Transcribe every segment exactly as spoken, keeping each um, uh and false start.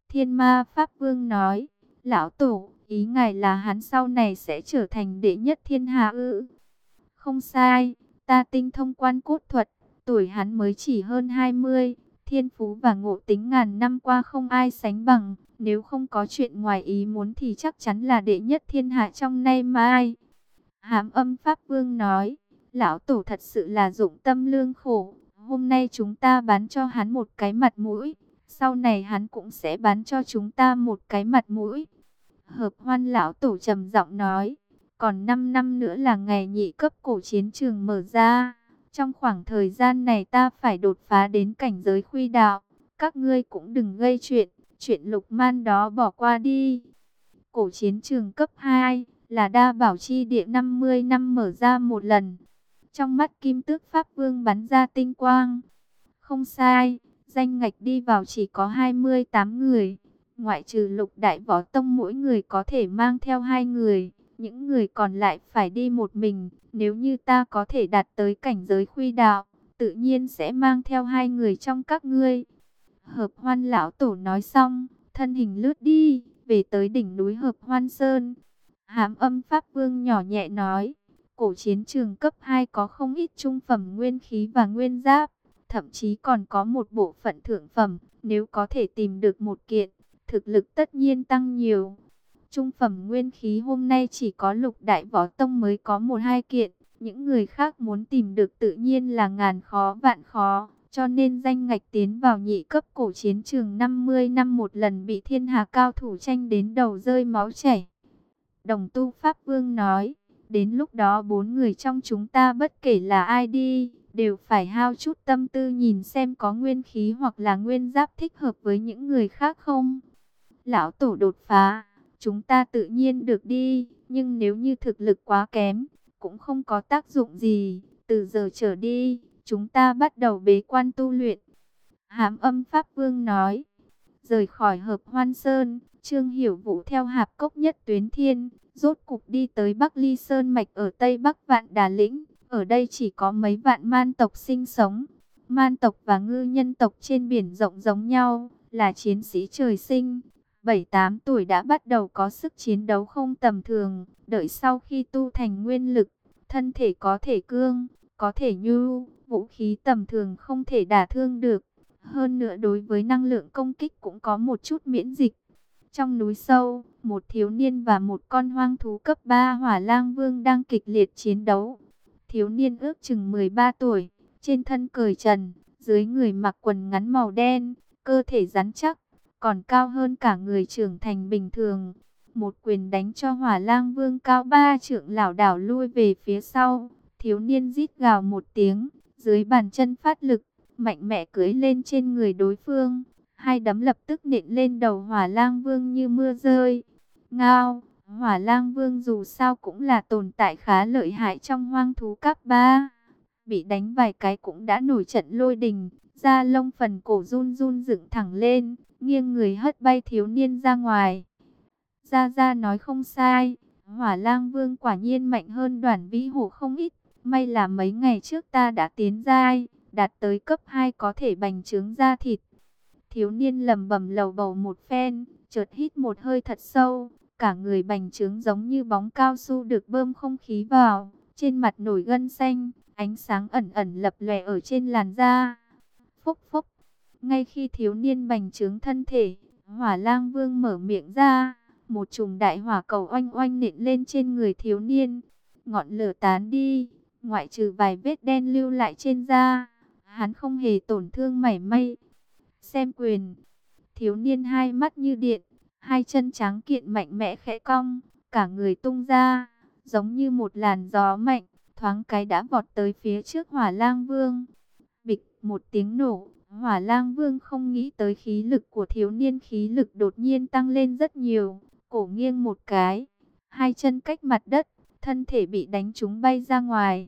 Thiên Ma Pháp Vương nói, lão tổ, ý ngài là hắn sau này sẽ trở thành đệ nhất thiên hạ ư? Không sai, ta tinh thông quan cốt thuật, tuổi hắn mới chỉ hơn hai mươi, thiên phú và ngộ tính ngàn năm qua không ai sánh bằng, nếu không có chuyện ngoài ý muốn thì chắc chắn là đệ nhất thiên hạ trong nay mai. Hám Âm Pháp Vương nói, lão tổ thật sự là dụng tâm lương khổ, hôm nay chúng ta bán cho hắn một cái mặt mũi, sau này hắn cũng sẽ bán cho chúng ta một cái mặt mũi. Hợp Hoan lão tổ trầm giọng nói, còn năm năm nữa là ngày nhị cấp cổ chiến trường mở ra. Trong khoảng thời gian này ta phải đột phá đến cảnh giới khuy đạo. Các ngươi cũng đừng gây chuyện, chuyện lục man đó bỏ qua đi. Cổ chiến trường cấp hai là đa bảo chi địa năm mươi năm mở ra một lần. Trong mắt Kim Tước Pháp Vương bắn ra tinh quang. Không sai, danh ngạch đi vào chỉ có hai mươi tám người. Ngoại trừ lục đại võ tông mỗi người có thể mang theo hai người. Những người còn lại phải đi một mình. Nếu như ta có thể đạt tới cảnh giới khuy đạo, tự nhiên sẽ mang theo hai người trong các ngươi. Hợp Hoan lão tổ nói xong, thân hình lướt đi, về tới đỉnh núi Hợp Hoan Sơn. Hám Âm Pháp Vương nhỏ nhẹ nói, cổ chiến trường cấp hai có không ít trung phẩm nguyên khí và nguyên giáp, thậm chí còn có một bộ phận thượng phẩm, nếu có thể tìm được một kiện, thực lực tất nhiên tăng nhiều. Trung phẩm nguyên khí hôm nay chỉ có lục đại võ tông mới có một hai kiện, những người khác muốn tìm được tự nhiên là ngàn khó vạn khó, cho nên danh ngạch tiến vào nhị cấp cổ chiến trường năm mươi năm một lần bị thiên hà cao thủ tranh đến đầu rơi máu chảy. Đồng Tu Pháp Vương nói, đến lúc đó bốn người trong chúng ta bất kể là ai đi, đều phải hao chút tâm tư nhìn xem có nguyên khí hoặc là nguyên giáp thích hợp với những người khác không. Lão tổ đột phá, chúng ta tự nhiên được đi, nhưng nếu như thực lực quá kém, cũng không có tác dụng gì. Từ giờ trở đi, chúng ta bắt đầu bế quan tu luyện. Hám Âm Pháp Vương nói, rời khỏi Hợp Hoan Sơn, Trương Hiểu Vũ theo Hạp Cốc Nhất Tuyến Thiên, rốt cục đi tới Bắc Ly Sơn Mạch ở Tây Bắc Vạn Đà Lĩnh. Ở đây chỉ có mấy vạn man tộc sinh sống. Man tộc và ngư nhân tộc trên biển rộng giống nhau, là chiến sĩ trời sinh. bảy tám tuổi đã bắt đầu có sức chiến đấu không tầm thường, đợi sau khi tu thành nguyên lực, thân thể có thể cương, có thể nhu, vũ khí tầm thường không thể đả thương được. Hơn nữa đối với năng lượng công kích cũng có một chút miễn dịch. Trong núi sâu, một thiếu niên và một con hoang thú cấp ba hỏa lang vương đang kịch liệt chiến đấu. Thiếu niên ước chừng mười ba tuổi, trên thân cởi trần, dưới người mặc quần ngắn màu đen, cơ thể rắn chắc, còn cao hơn cả người trưởng thành bình thường. Một quyền đánh cho hỏa lang vương cao ba trượng lảo đảo lui về phía sau. Thiếu niên rít gào một tiếng, dưới bàn chân phát lực, mạnh mẽ cưỡi lên trên người đối phương. Hai đấm lập tức nện lên đầu hỏa lang vương như mưa rơi. Ngao, hỏa lang vương dù sao cũng là tồn tại khá lợi hại trong hoang thú cấp ba. Bị đánh vài cái cũng đã nổi trận lôi đình, da lông phần cổ run run dựng thẳng lên, nghiêng người hất bay thiếu niên ra ngoài. Gia Gia nói không sai, hỏa lang vương quả nhiên mạnh hơn Đoản Vĩ Hổ không ít. May là mấy ngày trước ta đã tiến giai, đạt tới cấp hai có thể bành trướng da thịt. Thiếu niên lầm bầm lầu bầu một phen, chợt hít một hơi thật sâu, cả người bành trướng giống như bóng cao su được bơm không khí vào, trên mặt nổi gân xanh, ánh sáng ẩn ẩn lập lòe ở trên làn da. Phốc phốc, ngay khi thiếu niên bành trướng thân thể, hỏa lang vương mở miệng ra, một chùm đại hỏa cầu oanh oanh nện lên trên người thiếu niên. Ngọn lửa tán đi, ngoại trừ vài vết đen lưu lại trên da, hắn không hề tổn thương mảy may. Xem quyền, thiếu niên hai mắt như điện, hai chân trắng kiện mạnh mẽ khẽ cong, cả người tung ra, giống như một làn gió mạnh, thoáng cái đã vọt tới phía trước hỏa lang vương. Bịch một tiếng nổ, hỏa lang vương không nghĩ tới khí lực của thiếu niên khí lực đột nhiên tăng lên rất nhiều, cổ nghiêng một cái, hai chân cách mặt đất, thân thể bị đánh trúng bay ra ngoài.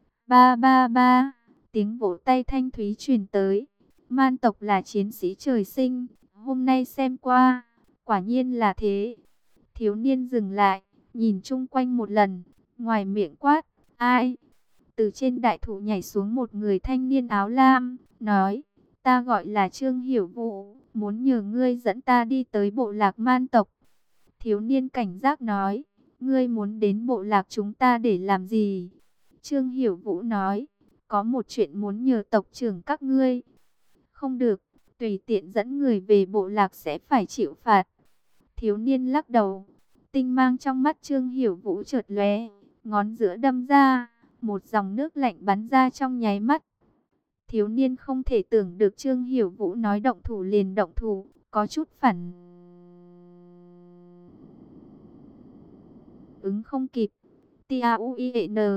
Ba ba ba, tiếng vỗ tay thanh thúy truyền tới. Man tộc là chiến sĩ trời sinh, hôm nay xem qua, quả nhiên là thế. Thiếu niên dừng lại, nhìn chung quanh một lần, ngoài miệng quát, ai? Từ trên đại thụ nhảy xuống một người thanh niên áo lam, nói, ta gọi là Trương Hiểu Vũ, muốn nhờ ngươi dẫn ta đi tới bộ lạc man tộc. Thiếu niên cảnh giác nói, ngươi muốn đến bộ lạc chúng ta để làm gì? Trương Hiểu Vũ nói, có một chuyện muốn nhờ tộc trưởng các ngươi. Không được, tùy tiện dẫn người về bộ lạc sẽ phải chịu phạt. Thiếu niên lắc đầu, tinh mang trong mắt Trương Hiểu Vũ chợt lóe, ngón giữa đâm ra, một dòng nước lạnh bắn ra trong nháy mắt. Thiếu niên không thể tưởng được Trương Hiểu Vũ nói động thủ liền động thủ, có chút phản ứng không kịp. Tia u i n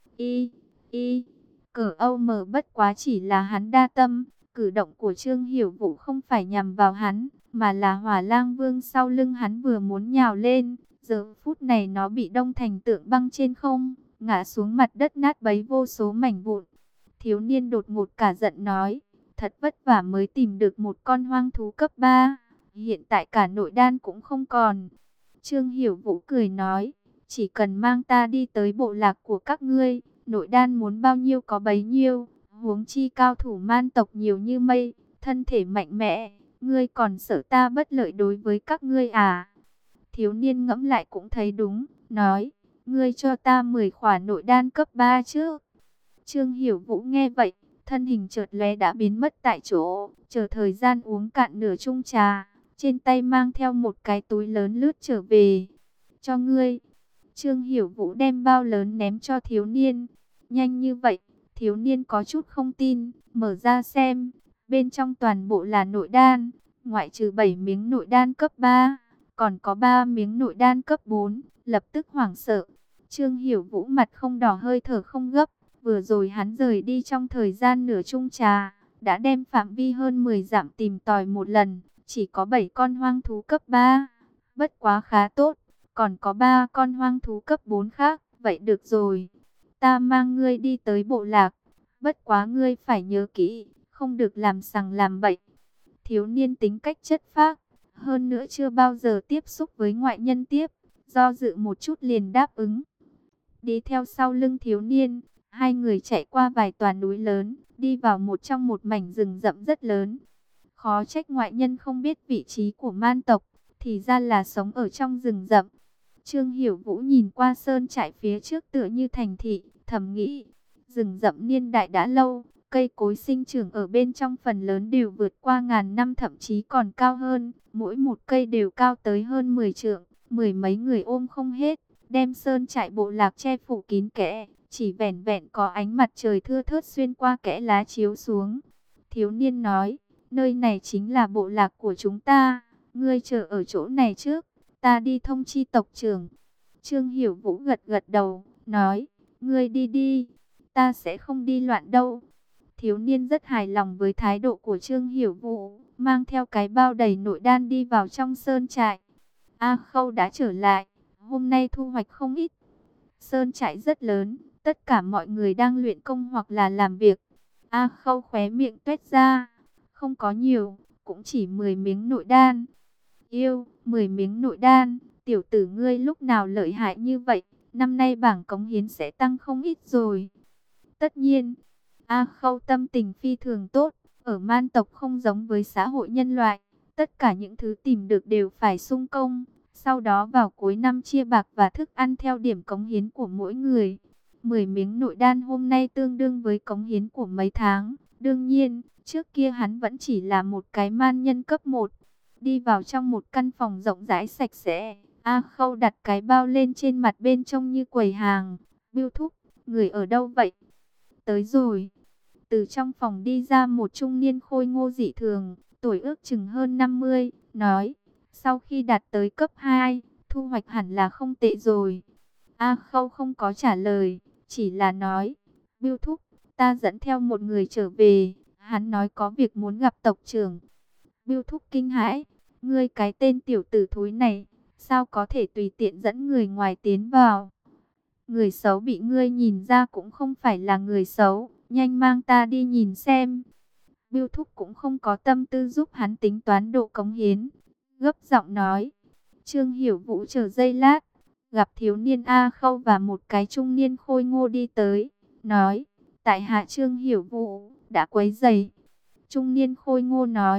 i i cờ âu mờ bất quá chỉ là hắn đa tâm, cử động của Trương Hiểu Vũ không phải nhằm vào hắn, mà là Hỏa Lang Vương sau lưng hắn vừa muốn nhào lên, giờ phút này nó bị đông thành tượng băng trên không, ngã xuống mặt đất nát bấy vô số mảnh vụn. Thiếu niên đột ngột cả giận nói, thật vất vả mới tìm được một con hoang thú cấp ba, hiện tại cả nội đan cũng không còn. Trương Hiểu Vũ cười nói, chỉ cần mang ta đi tới bộ lạc của các ngươi, nội đan muốn bao nhiêu có bấy nhiêu, huống chi cao thủ man tộc nhiều như mây, thân thể mạnh mẽ, ngươi còn sợ ta bất lợi đối với các ngươi à? Thiếu niên ngẫm lại cũng thấy đúng, nói, ngươi cho ta mười khỏa nội đan cấp ba chứ. Trương Hiểu Vũ nghe vậy, thân hình chợt lóe đã biến mất tại chỗ, chờ thời gian uống cạn nửa chung trà, trên tay mang theo một cái túi lớn lướt trở về. Cho ngươi. Trương Hiểu Vũ đem bao lớn ném cho thiếu niên. Nhanh như vậy, thiếu niên có chút không tin, mở ra xem, bên trong toàn bộ là nội đan, ngoại trừ bảy miếng nội đan cấp ba, còn có ba miếng nội đan cấp bốn, lập tức hoảng sợ. Trương Hiểu Vũ mặt không đỏ hơi thở không gấp, vừa rồi hắn rời đi trong thời gian nửa chung trà, đã đem phạm vi hơn mười dặm tìm tòi một lần, chỉ có bảy con hoang thú cấp ba, bất quá khá tốt, còn có ba con hoang thú cấp bốn khác, vậy được rồi. Ta mang ngươi đi tới bộ lạc, bất quá ngươi phải nhớ kỹ, không được làm sằng làm bậy. Thiếu niên tính cách chất phác, hơn nữa chưa bao giờ tiếp xúc với ngoại nhân tiếp, do dự một chút liền đáp ứng. Đi theo sau lưng thiếu niên, hai người chạy qua vài tòa núi lớn, đi vào một trong một mảnh rừng rậm rất lớn. Khó trách ngoại nhân không biết vị trí của man tộc, thì ra là sống ở trong rừng rậm. Trương Hiểu Vũ nhìn qua sơn trại phía trước tựa như thành thị, thầm nghĩ, rừng rậm niên đại đã lâu, cây cối sinh trưởng ở bên trong phần lớn đều vượt qua ngàn năm thậm chí còn cao hơn, mỗi một cây đều cao tới hơn mười trượng, mười mấy người ôm không hết, đem sơn trại bộ lạc che phủ kín kẽ, chỉ vẻn vẹn có ánh mặt trời thưa thớt xuyên qua kẽ lá chiếu xuống. Thiếu niên nói, nơi này chính là bộ lạc của chúng ta, ngươi chờ ở chỗ này trước, ta đi thông chi tộc trưởng. Trương Hiểu Vũ gật gật đầu, nói, ngươi đi đi, ta sẽ không đi loạn đâu. Thiếu niên rất hài lòng với thái độ của Trương Hiểu Vũ, mang theo cái bao đầy nội đan đi vào trong sơn trại. A Khâu đã trở lại, hôm nay thu hoạch không ít. Sơn trại rất lớn, tất cả mọi người đang luyện công hoặc là làm việc. A Khâu khóe miệng tuét ra, không có nhiều, cũng chỉ mười miếng nội đan. Yêu, mười miếng nội đan, tiểu tử ngươi lúc nào lợi hại như vậy, năm nay bảng cống hiến sẽ tăng không ít rồi. Tất nhiên, A Khâu tâm tình phi thường tốt, ở man tộc không giống với xã hội nhân loại, tất cả những thứ tìm được đều phải sung công, sau đó vào cuối năm chia bạc và thức ăn theo điểm cống hiến của mỗi người. mười miếng nội đan hôm nay tương đương với cống hiến của mấy tháng, đương nhiên, trước kia hắn vẫn chỉ là một cái man nhân cấp một. Đi vào trong một căn phòng rộng rãi sạch sẽ, A Khâu đặt cái bao lên trên mặt bên trông như quầy hàng. Bưu thúc, người ở đâu vậy? Tới rồi. Từ trong phòng đi ra một trung niên khôi ngô dị thường, tuổi ước chừng hơn năm mươi, nói, sau khi đạt tới cấp hai, thu hoạch hẳn là không tệ rồi. A Khâu không có trả lời, chỉ là nói, Bưu thúc, ta dẫn theo một người trở về, hắn nói có việc muốn gặp tộc trưởng. Bưu thúc kinh hãi, ngươi cái tên tiểu tử thúi này, sao có thể tùy tiện dẫn người ngoài tiến vào? Người xấu bị ngươi nhìn ra cũng không phải là người xấu, nhanh mang ta đi nhìn xem. Bưu thúc cũng không có tâm tư giúp hắn tính toán độ cống hiến, gấp giọng nói. Trương Hiểu Vũ chờ giây lát, gặp thiếu niên A Khâu và một cái trung niên khôi ngô đi tới, nói, tại hạ Trương Hiểu Vũ, đã quấy rầy. Trung niên khôi ngô nói,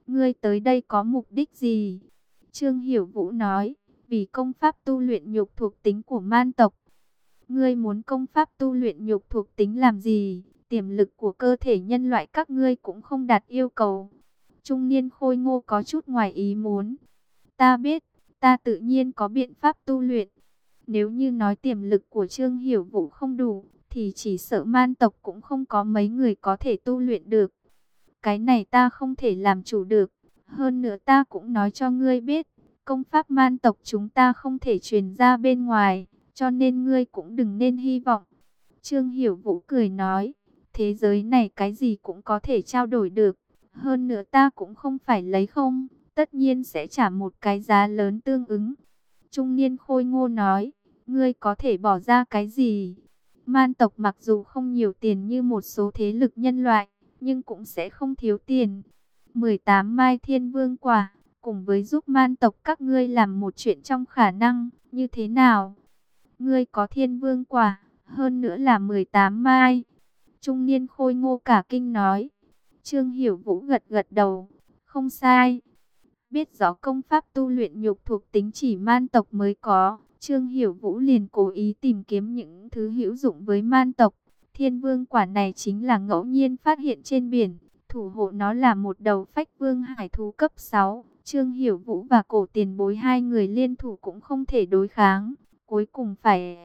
ngươi tới đây có mục đích gì? Trương Hiểu Vũ nói, vì công pháp tu luyện nhục thuộc tính của man tộc. Ngươi muốn công pháp tu luyện nhục thuộc tính làm gì? Tiềm lực của cơ thể nhân loại các ngươi cũng không đạt yêu cầu. Trung niên khôi ngô có chút ngoài ý muốn. Ta biết, ta tự nhiên có biện pháp tu luyện. Nếu như nói tiềm lực của Trương Hiểu Vũ không đủ, thì chỉ sợ man tộc cũng không có mấy người có thể tu luyện được. Cái này ta không thể làm chủ được. Hơn nữa ta cũng nói cho ngươi biết, công pháp man tộc chúng ta không thể truyền ra bên ngoài, cho nên ngươi cũng đừng nên hy vọng. Trương Hiểu Vũ cười nói, thế giới này cái gì cũng có thể trao đổi được. Hơn nữa ta cũng không phải lấy không, tất nhiên sẽ trả một cái giá lớn tương ứng. Trung niên khôi ngô nói, ngươi có thể bỏ ra cái gì? Man tộc mặc dù không nhiều tiền như một số thế lực nhân loại, nhưng cũng sẽ không thiếu tiền. mười tám mai thiên vương quả, cùng với giúp man tộc các ngươi làm một chuyện trong khả năng, như thế nào? Ngươi có thiên vương quả, hơn nữa là mười tám mai. Trung niên khôi ngô cả kinh nói. Trương Hiểu Vũ gật gật đầu, không sai. Biết rõ công pháp tu luyện nhục thuộc tính chỉ man tộc mới có, Trương Hiểu Vũ liền cố ý tìm kiếm những thứ hữu dụng với man tộc. Thiên vương quả này chính là ngẫu nhiên phát hiện trên biển, thủ hộ nó là một đầu phách vương hải thú cấp sáu. Trương Hiểu Vũ và cổ tiền bối hai người liên thủ cũng không thể đối kháng, cuối cùng phải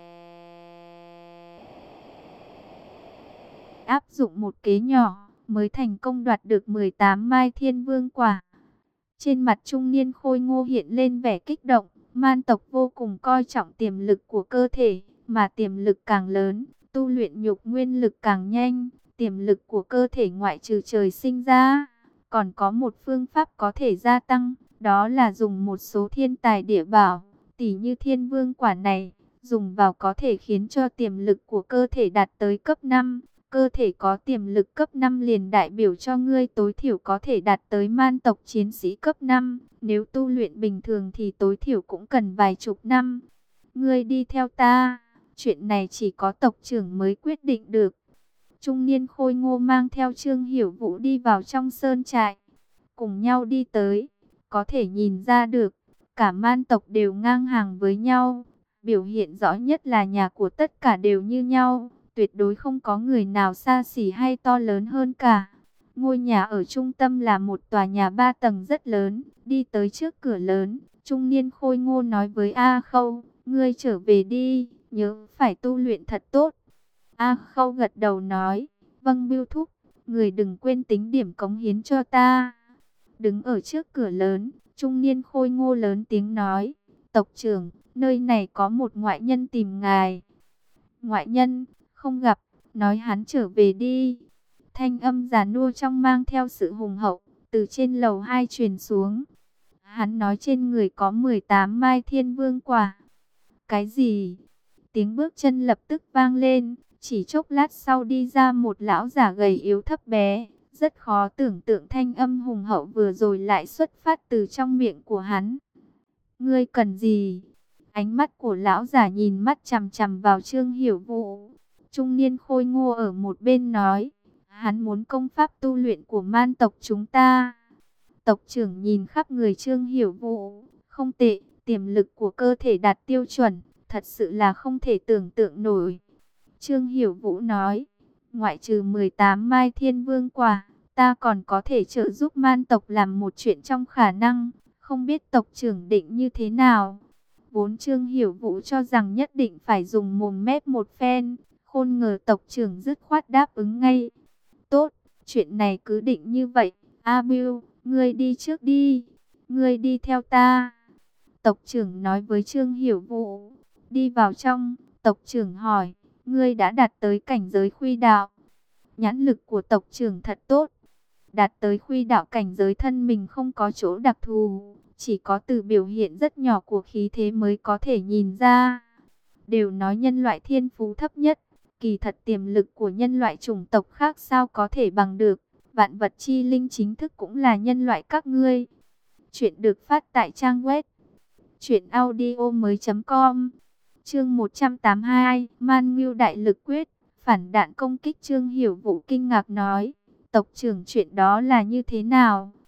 áp dụng một kế nhỏ, mới thành công đoạt được mười tám mai thiên vương quả. Trên mặt trung niên khôi ngô hiện lên vẻ kích động, man tộc vô cùng coi trọng tiềm lực của cơ thể, mà tiềm lực càng lớn, tu luyện nhục nguyên lực càng nhanh. Tiềm lực của cơ thể ngoại trừ trời sinh ra, còn có một phương pháp có thể gia tăng, đó là dùng một số thiên tài địa bảo, tỉ như thiên vương quả này, dùng vào có thể khiến cho tiềm lực của cơ thể đạt tới cấp năm. Cơ thể có tiềm lực cấp năm liền đại biểu cho ngươi tối thiểu có thể đạt tới man tộc chiến sĩ cấp năm. Nếu tu luyện bình thường thì tối thiểu cũng cần vài chục năm. Ngươi đi theo ta, chuyện này chỉ có tộc trưởng mới quyết định được. Trung niên khôi ngô mang theo Trương Hiểu Vũ đi vào trong sơn trại. Cùng nhau đi tới, có thể nhìn ra được, cả man tộc đều ngang hàng với nhau. Biểu hiện rõ nhất là nhà của tất cả đều như nhau. Tuyệt đối không có người nào xa xỉ hay to lớn hơn cả. Ngôi nhà ở trung tâm là một tòa nhà ba tầng rất lớn. Đi tới trước cửa lớn, trung niên khôi ngô nói với A Khâu, ngươi trở về đi, nhớ phải tu luyện thật tốt. A Khâu gật đầu nói, vâng Bưu Thúc, người đừng quên tính điểm cống hiến cho ta. Đứng ở trước cửa lớn, trung niên khôi ngô lớn tiếng nói, tộc trưởng, nơi này có một ngoại nhân tìm ngài. Ngoại nhân? Không gặp, nói hắn trở về đi. Thanh âm già nua trong mang theo sự hùng hậu, từ trên lầu hai truyền xuống. Hắn nói trên người có mười tám mai thiên vương quả. Cái gì? Tiếng bước chân lập tức vang lên, chỉ chốc lát sau đi ra một lão giả gầy yếu thấp bé. Rất khó tưởng tượng thanh âm hùng hậu vừa rồi lại xuất phát từ trong miệng của hắn. Ngươi cần gì? Ánh mắt của lão giả nhìn mắt chằm chằm vào Trương Hiểu Vũ. Trung niên khôi ngô ở một bên nói, hắn muốn công pháp tu luyện của man tộc chúng ta. Tộc trưởng nhìn khắp người Trương Hiểu Vũ, không tệ, tiềm lực của cơ thể đạt tiêu chuẩn, thật sự là không thể tưởng tượng nổi. Trương Hiểu Vũ nói, ngoại trừ mười tám mai thiên vương quả, ta còn có thể trợ giúp man tộc làm một chuyện trong khả năng, không biết tộc trưởng định như thế nào. Vốn Trương Hiểu Vũ cho rằng nhất định phải dùng mồm mép một phen, khôn ngờ tộc trưởng dứt khoát đáp ứng ngay. Tốt, chuyện này cứ định như vậy. A Bưu, ngươi đi trước đi. Ngươi đi theo ta. Tộc trưởng nói với Trương Hiểu Vũ. Đi vào trong, tộc trưởng hỏi, ngươi đã đạt tới cảnh giới khuy đạo. Nhãn lực của tộc trưởng thật tốt. Đạt tới khuy đạo cảnh giới thân mình không có chỗ đặc thù, chỉ có từ biểu hiện rất nhỏ của khí thế mới có thể nhìn ra. Đều nói nhân loại thiên phú thấp nhất. Kỳ thật tiềm lực của nhân loại chủng tộc khác sao có thể bằng được. Vạn vật chi linh chính thức cũng là nhân loại các ngươi. Chuyện được phát tại trang web truyện audio mới chấm com. Chương một trăm tám mươi hai, Man Ngưu đại lực quyết, phản đạn công kích. Trương Hiểu Vũ kinh ngạc nói, tộc trưởng chuyện đó là như thế nào?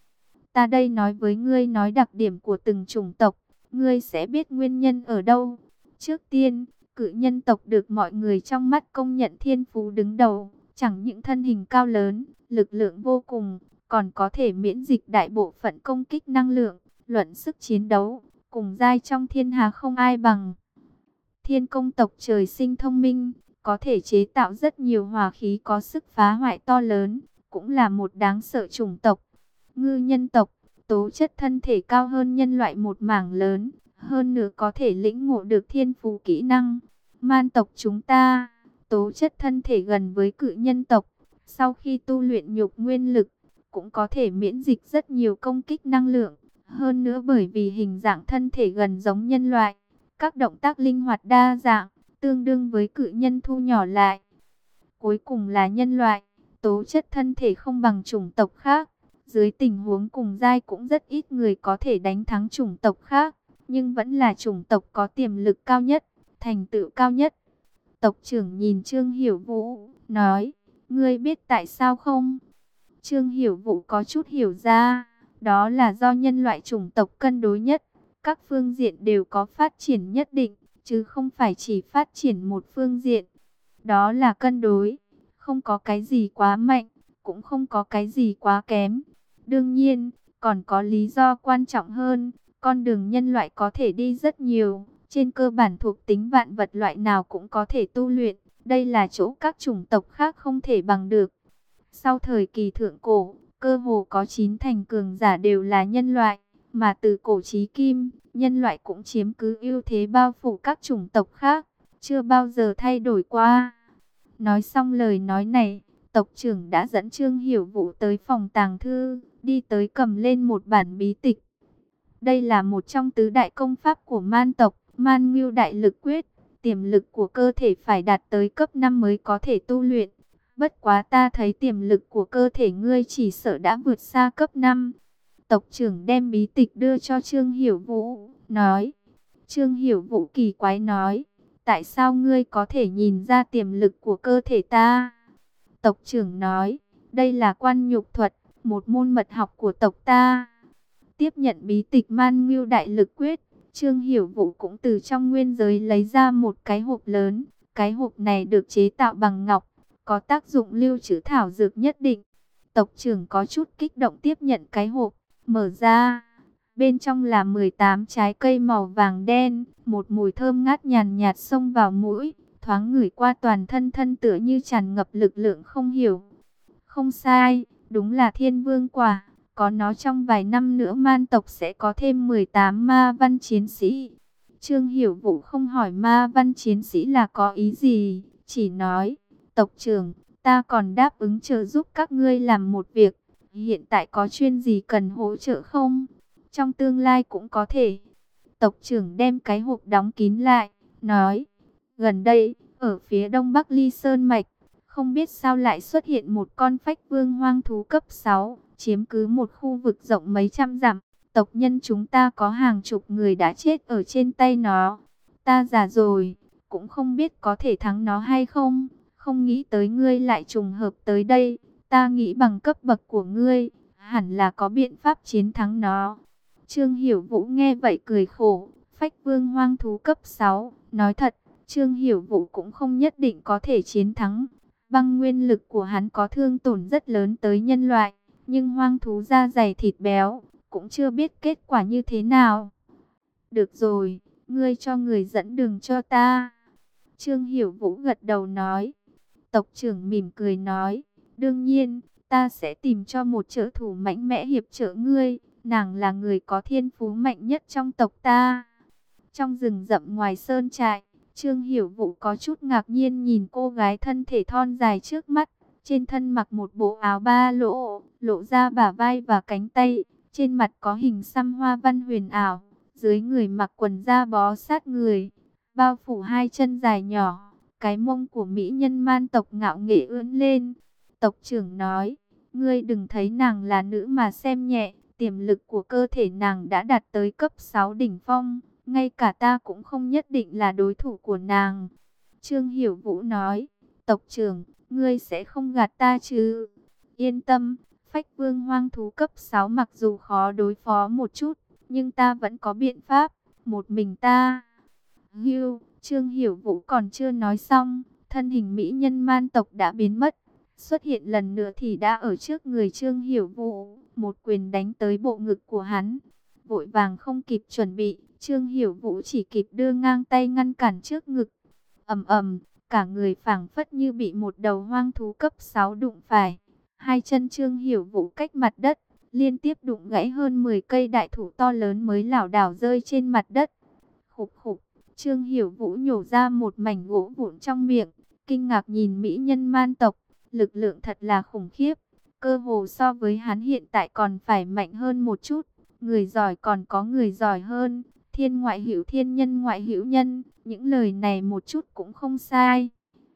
Ta đây nói với ngươi nói đặc điểm của từng chủng tộc, ngươi sẽ biết nguyên nhân ở đâu. Trước tiên, cự nhân tộc được mọi người trong mắt công nhận thiên phú đứng đầu, chẳng những thân hình cao lớn, lực lượng vô cùng, còn có thể miễn dịch đại bộ phận công kích năng lượng, luận sức chiến đấu, cùng giai trong thiên hà không ai bằng. Thiên công tộc trời sinh thông minh, có thể chế tạo rất nhiều hỏa khí có sức phá hoại to lớn, cũng là một đáng sợ chủng tộc. Ngư nhân tộc, tố chất thân thể cao hơn nhân loại một mảng lớn, hơn nữa có thể lĩnh ngộ được thiên phú kỹ năng. Man tộc chúng ta, tố chất thân thể gần với cự nhân tộc, sau khi tu luyện nhục nguyên lực, cũng có thể miễn dịch rất nhiều công kích năng lượng. Hơn nữa bởi vì hình dạng thân thể gần giống nhân loại, các động tác linh hoạt đa dạng, tương đương với cự nhân thu nhỏ lại. Cuối cùng là nhân loại, tố chất thân thể không bằng chủng tộc khác. Dưới tình huống cùng giai cũng rất ít người có thể đánh thắng chủng tộc khác, nhưng vẫn là chủng tộc có tiềm lực cao nhất, thành tựu cao nhất. Tộc trưởng nhìn Trương Hiểu Vũ, nói, ngươi biết tại sao không? Trương Hiểu Vũ có chút hiểu ra, đó là do nhân loại chủng tộc cân đối nhất, các phương diện đều có phát triển nhất định, chứ không phải chỉ phát triển một phương diện. Đó là cân đối, không có cái gì quá mạnh, cũng không có cái gì quá kém. Đương nhiên, còn có lý do quan trọng hơn, con đường nhân loại có thể đi rất nhiều, trên cơ bản thuộc tính vạn vật loại nào cũng có thể tu luyện, đây là chỗ các chủng tộc khác không thể bằng được. Sau thời kỳ thượng cổ, cơ hồ có chín thành cường giả đều là nhân loại, mà từ cổ chí kim, nhân loại cũng chiếm cứ ưu thế bao phủ các chủng tộc khác, chưa bao giờ thay đổi qua. Nói xong lời nói này, tộc trưởng đã dẫn Trương Hiểu Vũ tới phòng tàng thư, đi tới cầm lên một bản bí tịch. Đây là một trong tứ đại công pháp của man tộc, Man Ngưu Đại Lực Quyết. Tiềm lực của cơ thể phải đạt tới cấp năm mới có thể tu luyện. Bất quá ta thấy tiềm lực của cơ thể ngươi chỉ sợ đã vượt xa cấp năm. Tộc trưởng đem bí tịch đưa cho Trương Hiểu Vũ, nói. Trương Hiểu Vũ kỳ quái nói, tại sao ngươi có thể nhìn ra tiềm lực của cơ thể ta? Tộc trưởng nói, đây là quan nhục thuật, một môn mật học của tộc ta. Tiếp nhận bí tịch Man Ngưu Đại Lực Quyết, Trương Hiểu Vũ cũng từ trong nguyên giới lấy ra một cái hộp lớn. Cái hộp này được chế tạo bằng ngọc, có tác dụng lưu trữ thảo dược nhất định. Tộc trưởng có chút kích động tiếp nhận cái hộp, mở ra. Bên trong là mười tám trái cây màu vàng đen, một mùi thơm ngát nhàn nhạt xông vào mũi, thoáng ngửi qua toàn thân thân tựa như tràn ngập lực lượng không hiểu. Không sai, đúng là thiên vương quả. Có nó trong vài năm nữa man tộc sẽ có thêm mười tám ma văn chiến sĩ. Trương Hiểu Vũ không hỏi ma văn chiến sĩ là có ý gì, chỉ nói, tộc trưởng, ta còn đáp ứng trợ giúp các ngươi làm một việc. Hiện tại có chuyên gì cần hỗ trợ không? Trong tương lai cũng có thể. Tộc trưởng đem cái hộp đóng kín lại, nói, gần đây, ở phía đông bắc Ly Sơn Mạch, không biết sao lại xuất hiện một con phách vương hoang thú cấp sáu, chiếm cứ một khu vực rộng mấy trăm dặm. Tộc nhân chúng ta có hàng chục người đã chết ở trên tay nó. Ta già rồi, cũng không biết có thể thắng nó hay không. Không nghĩ tới ngươi lại trùng hợp tới đây. Ta nghĩ bằng cấp bậc của ngươi, hẳn là có biện pháp chiến thắng nó. Trương Hiểu Vũ nghe vậy cười khổ. Phách vương hoang thú cấp sáu, nói thật, Trương Hiểu Vũ cũng không nhất định có thể chiến thắng. Băng nguyên lực của hắn có thương tổn rất lớn tới nhân loại, nhưng hoang thú da dày thịt béo, cũng chưa biết kết quả như thế nào. Được rồi, ngươi cho người dẫn đường cho ta. Trương Hiểu Vũ gật đầu nói. Tộc trưởng mỉm cười nói, đương nhiên, ta sẽ tìm cho một trợ thủ mạnh mẽ hiệp trợ ngươi. Nàng là người có thiên phú mạnh nhất trong tộc ta. Trong rừng rậm ngoài sơn trại, Trương Hiểu Vũ có chút ngạc nhiên nhìn cô gái thân thể thon dài trước mắt. Trên thân mặc một bộ áo ba lỗ, lộ ra bả vai và cánh tay. Trên mặt có hình xăm hoa văn huyền ảo. Dưới người mặc quần da bó sát người, bao phủ hai chân dài nhỏ. Cái mông của mỹ nhân man tộc ngạo nghễ ưỡn lên. Tộc trưởng nói, ngươi đừng thấy nàng là nữ mà xem nhẹ. Tiềm lực của cơ thể nàng đã đạt tới cấp sáu đỉnh phong. Ngay cả ta cũng không nhất định là đối thủ của nàng. Trương Hiểu Vũ nói, tộc trưởng, ngươi sẽ không gạt ta chứ? Yên tâm, Phách vương hoang thú cấp sáu mặc dù khó đối phó một chút, nhưng ta vẫn có biện pháp, một mình ta. Hưu, Trương Hiểu Vũ còn chưa nói xong, thân hình mỹ nhân man tộc đã biến mất. Xuất hiện lần nữa thì đã ở trước người Trương Hiểu Vũ, một quyền đánh tới bộ ngực của hắn. Vội vàng không kịp chuẩn bị, Trương Hiểu Vũ chỉ kịp đưa ngang tay ngăn cản trước ngực. Ầm ầm, cả người phảng phất như bị một đầu hoang thú cấp sáu đụng phải. Hai chân Trương Hiểu Vũ cách mặt đất, liên tiếp đụng gãy hơn mười cây đại thụ to lớn mới lảo đảo rơi trên mặt đất. Khục khục, Trương Hiểu Vũ nhổ ra một mảnh gỗ vụn trong miệng, kinh ngạc nhìn mỹ nhân man tộc, lực lượng thật là khủng khiếp, cơ hồ so với hắn hiện tại còn phải mạnh hơn một chút. Người giỏi còn có người giỏi hơn, thiên ngoại hữu thiên, nhân ngoại hữu nhân, những lời này một chút cũng không sai.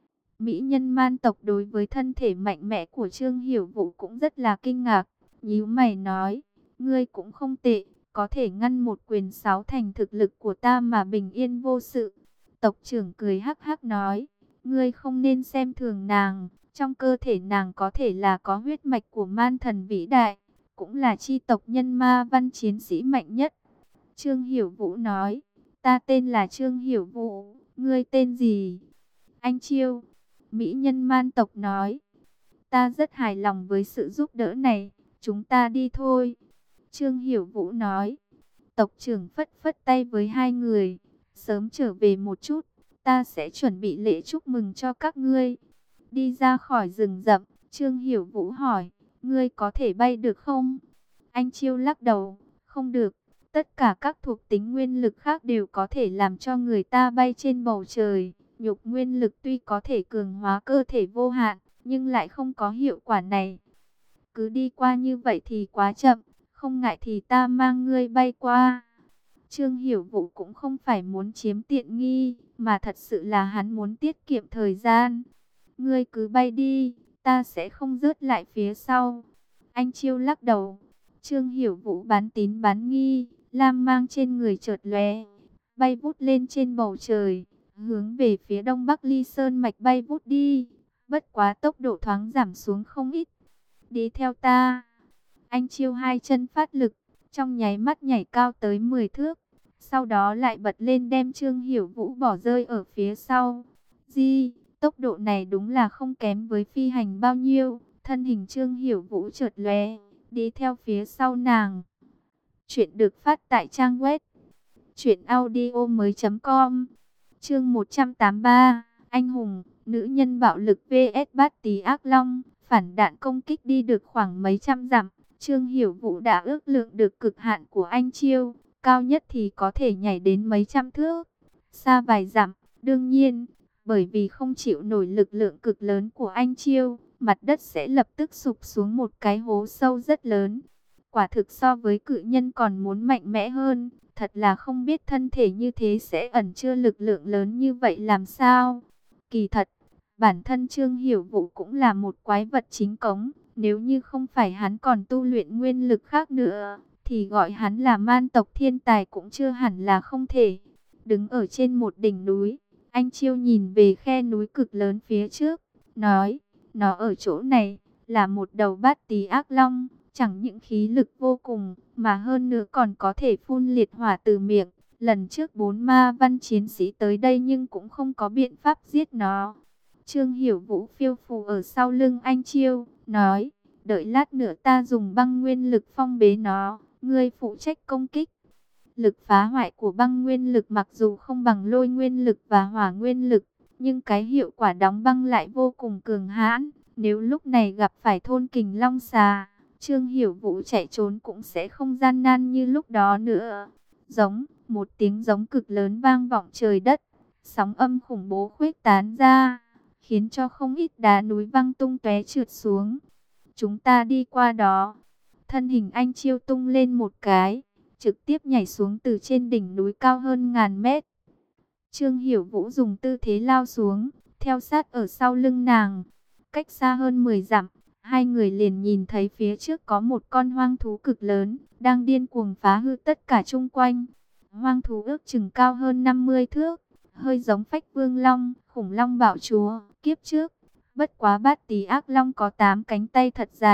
Mỹ nhân man tộc đối với thân thể mạnh mẽ của Trương Hiểu Vũ cũng rất là kinh ngạc, nhíu mày nói, ngươi cũng không tệ, có thể ngăn một quyền sáu thành thực lực của ta mà bình yên vô sự. Tộc trưởng cười hắc hắc nói, ngươi không nên xem thường nàng, trong cơ thể nàng có thể là có huyết mạch của man thần vĩ đại, cũng là chi tộc nhân ma văn chiến sĩ mạnh nhất. Trương Hiểu Vũ nói, ta tên là Trương Hiểu Vũ, ngươi tên gì? Anh Chiêu. Mỹ nhân man tộc nói, ta rất hài lòng với sự giúp đỡ này, chúng ta đi thôi. Trương Hiểu Vũ nói, tộc trưởng phất phất tay với hai người, sớm trở về một chút, ta sẽ chuẩn bị lễ chúc mừng cho các ngươi. Đi ra khỏi rừng rậm, Trương Hiểu Vũ hỏi, ngươi có thể bay được không? Anh Chiêu lắc đầu, không được, tất cả các thuộc tính nguyên lực khác đều có thể làm cho người ta bay trên bầu trời. Nhục nguyên lực tuy có thể cường hóa cơ thể vô hạn, nhưng lại không có hiệu quả này. Cứ đi qua như vậy thì quá chậm, không ngại thì ta mang ngươi bay qua. Trương Hiểu Vũ cũng không phải muốn chiếm tiện nghi, mà thật sự là hắn muốn tiết kiệm thời gian. Ngươi cứ bay đi, ta sẽ không rớt lại phía sau. Anh Chiêu lắc đầu. Trương Hiểu Vũ bán tín bán nghi, lam mang trên người chợt lóe, bay vút lên trên bầu trời, hướng về phía đông bắc Ly Sơn mạch bay vút đi. Bất quá tốc độ thoáng giảm xuống không ít. Đi theo ta. Anh Chiêu hai chân phát lực, trong nháy mắt nhảy cao tới mười thước, sau đó lại bật lên đem Trương Hiểu Vũ bỏ rơi ở phía sau. Di, tốc độ này đúng là không kém với phi hành bao nhiêu. Thân hình Trương Hiểu Vũ chợt lóe, đi theo phía sau nàng. Chuyện được phát tại trang web truyện audio mới.com. Chương một trăm tám mươi ba, anh hùng, nữ nhân bạo lực vs bát tí ác long. Phản đạn công kích đi được khoảng mấy trăm dặm, Trương Hiểu Vũ đã ước lượng được cực hạn của anh Chiêu, cao nhất thì có thể nhảy đến mấy trăm thước, xa vài dặm. Đương nhiên, bởi vì không chịu nổi lực lượng cực lớn của anh Chiêu, mặt đất sẽ lập tức sụp xuống một cái hố sâu rất lớn. Quả thực so với cự nhân còn muốn mạnh mẽ hơn, thật là không biết thân thể như thế sẽ ẩn chứa lực lượng lớn như vậy làm sao. Kỳ thật, bản thân Trương Hiểu Vũ cũng là một quái vật chính cống, nếu như không phải hắn còn tu luyện nguyên lực khác nữa, thì gọi hắn là man tộc thiên tài cũng chưa hẳn là không thể. Đứng ở trên một đỉnh núi, anh Chiêu nhìn về khe núi cực lớn phía trước, nói, nó ở chỗ này, là một đầu bát tí ác long, chẳng những khí lực vô cùng, mà hơn nữa còn có thể phun liệt hỏa từ miệng. Lần trước bốn ma văn chiến sĩ tới đây nhưng cũng không có biện pháp giết nó. Trương Hiểu Vũ phiêu phù ở sau lưng anh Chiêu, nói, đợi lát nữa ta dùng băng nguyên lực phong bế nó, ngươi phụ trách công kích. Lực phá hoại của băng nguyên lực mặc dù không bằng lôi nguyên lực và hỏa nguyên lực, nhưng cái hiệu quả đóng băng lại vô cùng cường hãn. Nếu lúc này gặp phải thôn kình long xà, Trương Hiểu Vũ chạy trốn cũng sẽ không gian nan như lúc đó nữa. Giống, một tiếng giống cực lớn vang vọng trời đất, sóng âm khủng bố khuếch tán ra, khiến cho không ít đá núi văng tung tóe trượt xuống. Chúng ta đi qua đó. Thân hình anh Chiêu tung lên một cái, trực tiếp nhảy xuống từ trên đỉnh núi cao hơn ngàn mét. Trương Hiểu Vũ dùng tư thế lao xuống, theo sát ở sau lưng nàng. Cách xa hơn mười dặm, hai người liền nhìn thấy phía trước có một con hoang thú cực lớn, đang điên cuồng phá hư tất cả chung quanh. Hoang thú ước chừng cao hơn năm mươi thước, hơi giống Phách Vương Long, khủng long bạo chúa, kiếp trước. Bất quá bát tí ác long có tám cánh tay thật dài,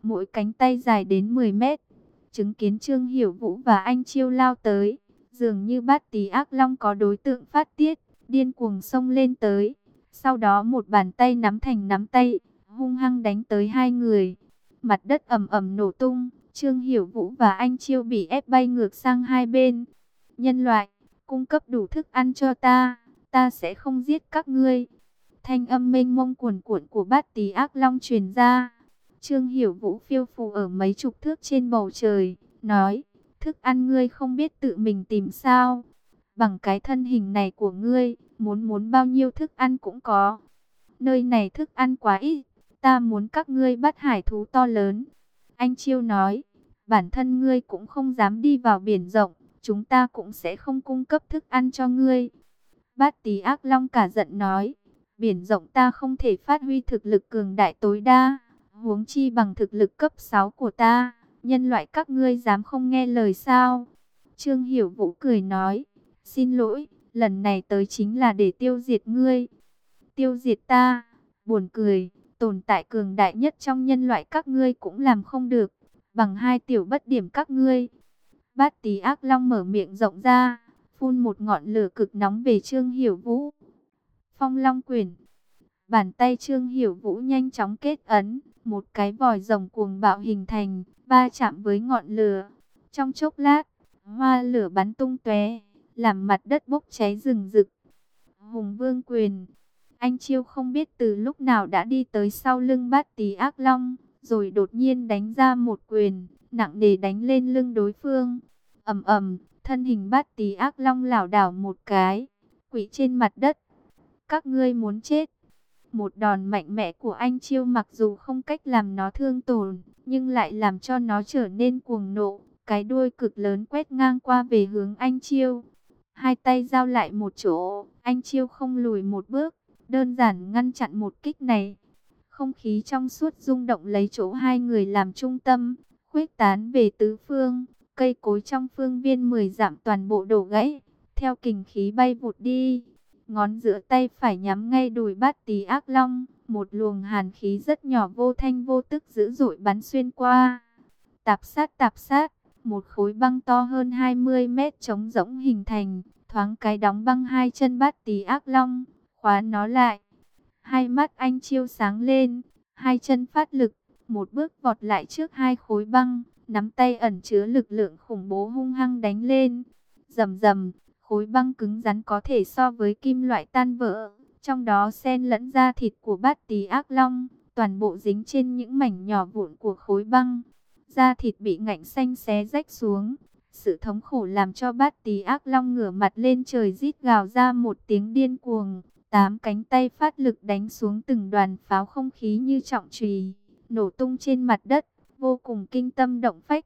mỗi cánh tay dài đến mười mét. Chứng kiến Trương Hiểu Vũ và anh Chiêu lao tới, dường như Bát Tý Ác Long có đối tượng phát tiết, điên cuồng xông lên tới. Sau đó một bàn tay nắm thành nắm tay, hung hăng đánh tới hai người. Mặt đất ầm ầm nổ tung, Trương Hiểu Vũ và anh Chiêu bị ép bay ngược sang hai bên. Nhân loại, cung cấp đủ thức ăn cho ta, ta sẽ không giết các ngươi. Thanh âm mênh mông cuồn cuộn của Bát Tý Ác Long truyền ra. Trương Hiểu Vũ phiêu phù ở mấy chục thước trên bầu trời, nói, thức ăn ngươi không biết tự mình tìm sao. Bằng cái thân hình này của ngươi, muốn muốn bao nhiêu thức ăn cũng có. Nơi này thức ăn quá ít, ta muốn các ngươi bắt hải thú to lớn. Anh Chiêu nói, bản thân ngươi cũng không dám đi vào biển rộng, chúng ta cũng sẽ không cung cấp thức ăn cho ngươi. Bát Tý Ác Long cả giận nói, biển rộng ta không thể phát huy thực lực cường đại tối đa, huống chi bằng thực lực cấp sáu của ta, nhân loại các ngươi dám không nghe lời sao? Trương Hiểu Vũ cười nói, xin lỗi, lần này tới chính là để tiêu diệt ngươi. Tiêu diệt ta? Buồn cười, tồn tại cường đại nhất trong nhân loại các ngươi cũng làm không được, bằng hai tiểu bất điểm các ngươi. Bát Tý Ác Long mở miệng rộng ra, phun một ngọn lửa cực nóng về Trương Hiểu Vũ. Phong Long Quyền. Bàn tay Trương Hiểu Vũ nhanh chóng kết ấn, một cái vòi rồng cuồng bạo hình thành, va chạm với ngọn lửa. Trong chốc lát, hoa lửa bắn tung tóe, làm mặt đất bốc cháy rừng rực. Hùng Vương Quyền. Anh Chiêu không biết từ lúc nào đã đi tới sau lưng Bát Tý Ác Long, rồi đột nhiên đánh ra một quyền, nặng nề đánh lên lưng đối phương. Ầm ầm, thân hình Bát Tý Ác Long lảo đảo một cái, quỵ trên mặt đất. Các ngươi muốn chết. Một đòn mạnh mẽ của anh Chiêu mặc dù không cách làm nó thương tổn, nhưng lại làm cho nó trở nên cuồng nộ. Cái đuôi cực lớn quét ngang qua về hướng anh Chiêu. Hai tay giao lại một chỗ, anh Chiêu không lùi một bước, đơn giản ngăn chặn một kích này. Không khí trong suốt rung động lấy chỗ hai người làm trung tâm, khuếch tán về tứ phương. Cây cối trong phương viên mười dặm toàn bộ đổ gãy, theo kình khí bay vụt đi. Ngón giữa tay phải nhắm ngay đùi Bát Tý Ác Long, một luồng hàn khí rất nhỏ vô thanh vô tức dữ dội bắn xuyên qua. Tạp sát tạp sát, một khối băng to hơn hai mươi mét trống rỗng hình thành, thoáng cái đóng băng hai chân Bát Tý Ác Long, khóa nó lại. Hai mắt anh Chiêu sáng lên, hai chân phát lực, một bước vọt lại trước hai khối băng, nắm tay ẩn chứa lực lượng khủng bố hung hăng đánh lên. Rầm rầm, khối băng cứng rắn có thể so với kim loại tan vỡ, trong đó xen lẫn da thịt của Bát Tý Ác Long, toàn bộ dính trên những mảnh nhỏ vụn của khối băng. Da thịt bị ngạnh xanh xé rách xuống, sự thống khổ làm cho Bát Tý Ác Long ngửa mặt lên trời rít gào ra một tiếng điên cuồng. Tám cánh tay phát lực đánh xuống từng đoàn pháo không khí như trọng chùy, nổ tung trên mặt đất, vô cùng kinh tâm động phách.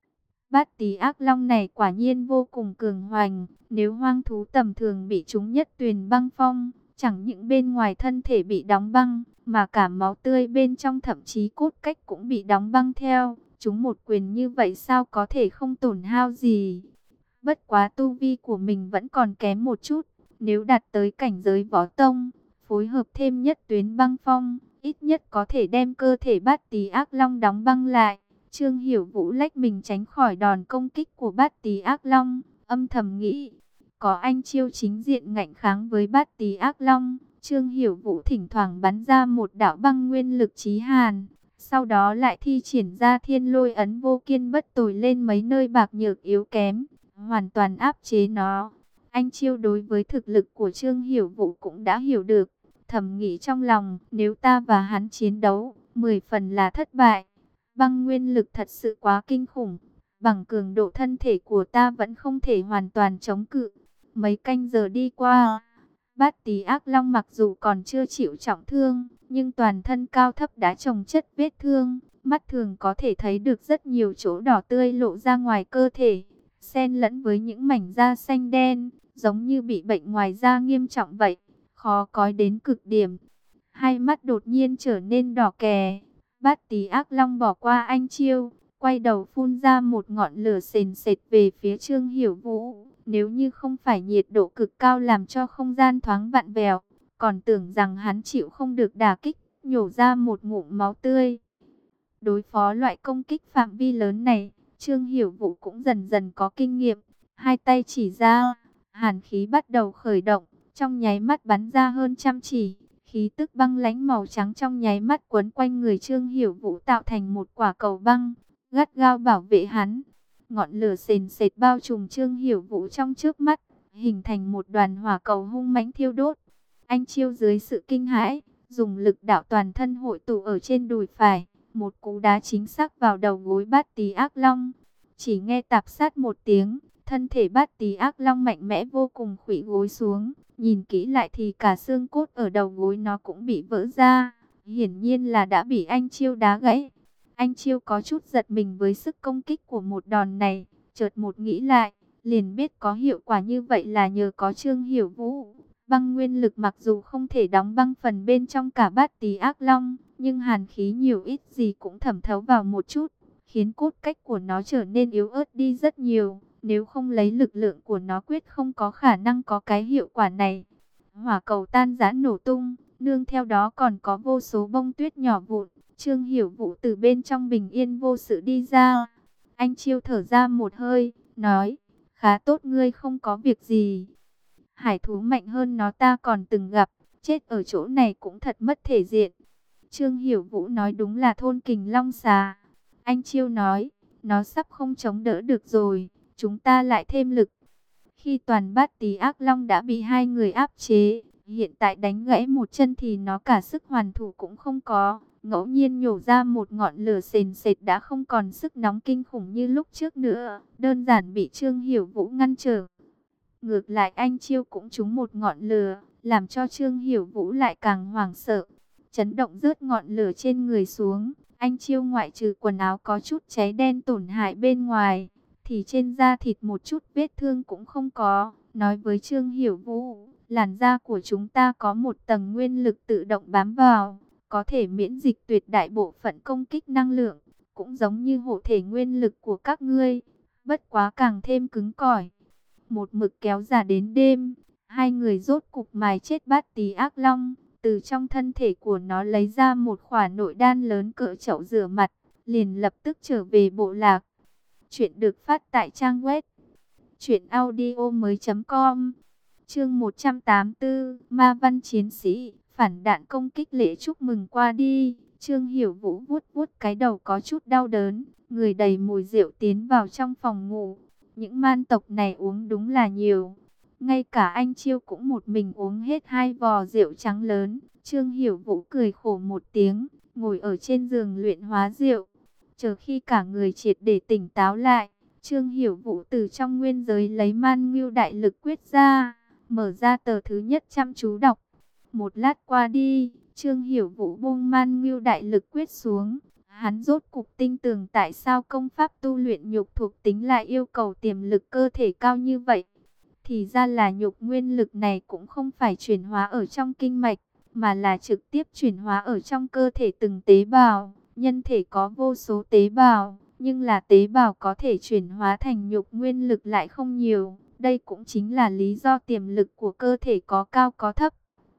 Bát Tý Ác Long này quả nhiên vô cùng cường hoành, nếu hoang thú tầm thường bị chúng nhất tuyền băng phong, chẳng những bên ngoài thân thể bị đóng băng, mà cả máu tươi bên trong thậm chí cốt cách cũng bị đóng băng theo. Chúng một quyền như vậy sao có thể không tổn hao gì? Bất quá tu vi của mình vẫn còn kém một chút, nếu đạt tới cảnh giới võ tông, phối hợp thêm nhất tuyến băng phong, ít nhất có thể đem cơ thể Bát Tý Ác Long đóng băng lại. Trương Hiểu Vũ lách mình tránh khỏi đòn công kích của Bát Tý Ác Long, âm thầm nghĩ, có anh Chiêu chính diện ngạnh kháng với Bát Tý Ác Long, Trương Hiểu Vũ thỉnh thoảng bắn ra một đạo băng nguyên lực chí hàn, sau đó lại thi triển ra thiên lôi ấn vô kiên bất tồi lên mấy nơi bạc nhược yếu kém, hoàn toàn áp chế nó. Anh Chiêu đối với thực lực của Trương Hiểu Vũ cũng đã hiểu được, thầm nghĩ trong lòng, nếu ta và hắn chiến đấu, mười phần là thất bại. Băng nguyên lực thật sự quá kinh khủng, bằng cường độ thân thể của ta vẫn không thể hoàn toàn chống cự. Mấy canh giờ đi qua, Bát Tý Ác Long mặc dù còn chưa chịu trọng thương, nhưng toàn thân cao thấp đã chồng chất vết thương, mắt thường có thể thấy được rất nhiều chỗ đỏ tươi lộ ra ngoài cơ thể, xen lẫn với những mảnh da xanh đen, giống như bị bệnh ngoài da nghiêm trọng vậy, khó coi đến cực điểm. Hai mắt đột nhiên trở nên đỏ kè. Bát Tý Ác Long bỏ qua anh Chiêu, quay đầu phun ra một ngọn lửa sền sệt về phía Trương Hiểu Vũ. Nếu như không phải nhiệt độ cực cao làm cho không gian thoáng vặn vẹo, còn tưởng rằng hắn chịu không được đả kích, nhổ ra một ngụm máu tươi. Đối phó loại công kích phạm vi lớn này, Trương Hiểu Vũ cũng dần dần có kinh nghiệm. Hai tay chỉ ra, hàn khí bắt đầu khởi động, trong nháy mắt bắn ra hơn trăm chỉ. Khí tức băng lãnh màu trắng trong nháy mắt quấn quanh người Trương Hiểu Vũ tạo thành một quả cầu băng, gắt gao bảo vệ hắn. Ngọn lửa sền sệt bao trùm Trương Hiểu Vũ trong trước mắt, hình thành một đoàn hỏa cầu hung mãnh thiêu đốt. Anh Chiêu dưới sự kinh hãi, dùng lực đạo toàn thân hội tụ ở trên đùi phải, một cú đá chính xác vào đầu gối Bát Tí Ác Long. Chỉ nghe tạp sát một tiếng, thân thể Bát Tí Ác Long mạnh mẽ vô cùng khuỵu gối xuống. Nhìn kỹ lại thì cả xương cốt ở đầu gối nó cũng bị vỡ ra, hiển nhiên là đã bị anh Chiêu đá gãy. Anh Chiêu có chút giật mình với sức công kích của một đòn này, chợt một nghĩ lại, liền biết có hiệu quả như vậy là nhờ có Trương Hiểu Vũ. Băng nguyên lực mặc dù không thể đóng băng phần bên trong cả Bát Tí Ác Long, nhưng hàn khí nhiều ít gì cũng thẩm thấu vào một chút, khiến cốt cách của nó trở nên yếu ớt đi rất nhiều. Nếu không lấy lực lượng của nó quyết không có khả năng có cái hiệu quả này. Hỏa cầu tan rã nổ tung, nương theo đó còn có vô số bông tuyết nhỏ vụn. Trương Hiểu Vũ từ bên trong bình yên vô sự đi ra. Anh Chiêu thở ra một hơi, nói, khá tốt ngươi không có việc gì. Hải thú mạnh hơn nó ta còn từng gặp, chết ở chỗ này cũng thật mất thể diện. Trương Hiểu Vũ nói đúng là thôn Kình Long Xà. Anh Chiêu nói, nó sắp không chống đỡ được rồi, chúng ta lại thêm lực. Khi toàn Bát Tí Ác Long đã bị hai người áp chế, hiện tại đánh gãy một chân thì nó cả sức hoàn thủ cũng không có. Ngẫu nhiên nhổ ra một ngọn lửa sền sệt đã không còn sức nóng kinh khủng như lúc trước nữa, đơn giản bị Trương Hiểu Vũ ngăn trở. Ngược lại anh Chiêu cũng trúng một ngọn lửa, làm cho Trương Hiểu Vũ lại càng hoảng sợ. Chấn động rớt ngọn lửa trên người xuống, anh Chiêu ngoại trừ quần áo có chút cháy đen tổn hại bên ngoài, thì trên da thịt một chút vết thương cũng không có. Nói với Trương Hiểu Vũ, làn da của chúng ta có một tầng nguyên lực tự động bám vào, có thể miễn dịch tuyệt đại bộ phận công kích năng lượng, cũng giống như hộ thể nguyên lực của các ngươi, bất quá càng thêm cứng cỏi. Một mực kéo dài đến đêm, hai người rốt cục mài chết Bát Tí Ác Long, từ trong thân thể của nó lấy ra một khỏa nội đan lớn cỡ chậu rửa mặt, liền lập tức trở về bộ lạc. Chuyện được phát tại trang web truyệnaudiomoi chấm com. Chương một trăm tám mươi tư, Ma Văn Chiến Sĩ, phản đạn công kích lễ chúc mừng qua đi. Trương Hiểu Vũ vuốt vuốt cái đầu có chút đau đớn, người đầy mùi rượu tiến vào trong phòng ngủ. Những man tộc này uống đúng là nhiều. Ngay cả anh Chiêu cũng một mình uống hết hai vò rượu trắng lớn. Trương Hiểu Vũ cười khổ một tiếng, ngồi ở trên giường luyện hóa rượu. Chờ khi cả người triệt để tỉnh táo lại, Trương Hiểu Vũ từ trong nguyên giới lấy Man Ngưu Đại Lực Quyết ra, mở ra tờ thứ nhất chăm chú đọc. Một lát qua đi, Trương Hiểu Vũ buông Man Ngưu Đại Lực Quyết xuống. Hắn rốt cục tinh tường tại sao công pháp tu luyện nhục thuộc tính lại yêu cầu tiềm lực cơ thể cao như vậy. Thì ra là nhục nguyên lực này cũng không phải chuyển hóa ở trong kinh mạch, mà là trực tiếp chuyển hóa ở trong cơ thể từng tế bào. Nhân thể có vô số tế bào, nhưng là tế bào có thể chuyển hóa thành nhục nguyên lực lại không nhiều. Đây cũng chính là lý do tiềm lực của cơ thể có cao có thấp.